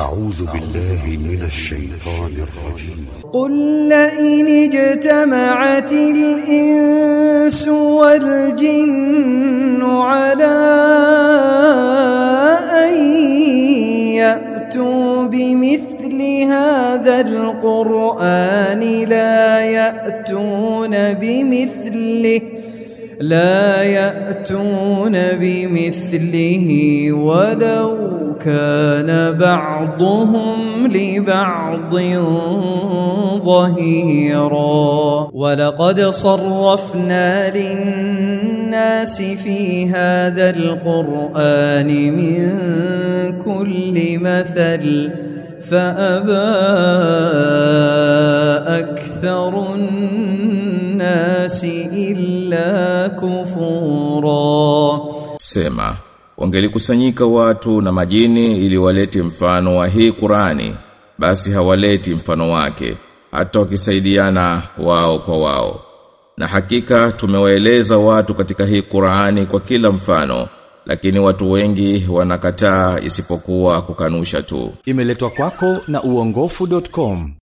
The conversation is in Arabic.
أعوذ بالله من الشيطان الرجيم. قل لئن اجتمعت الإنس والجن على أن يأتوا بمثل هذا القرآن لا يأتون بمثله ولو كان بعضهم لبعض ظهيرا. ولقد صرفنا للناس في هذا القرآن من كل مثل فأبى أكثر الناس إلا كفورا. Sema, wangelikusanyika watu na majini ili walete mfano wa hii Qur'ani, basi hawaleti mfano wake, hata wakisaidiana wao kwa wao. Na hakika tumewaeleza watu katika hii Qur'ani kwa kila mfano, lakini watu wengi wanakataa isipokuwa kukanusha tu. Imeletwa kwako na uongofu.com.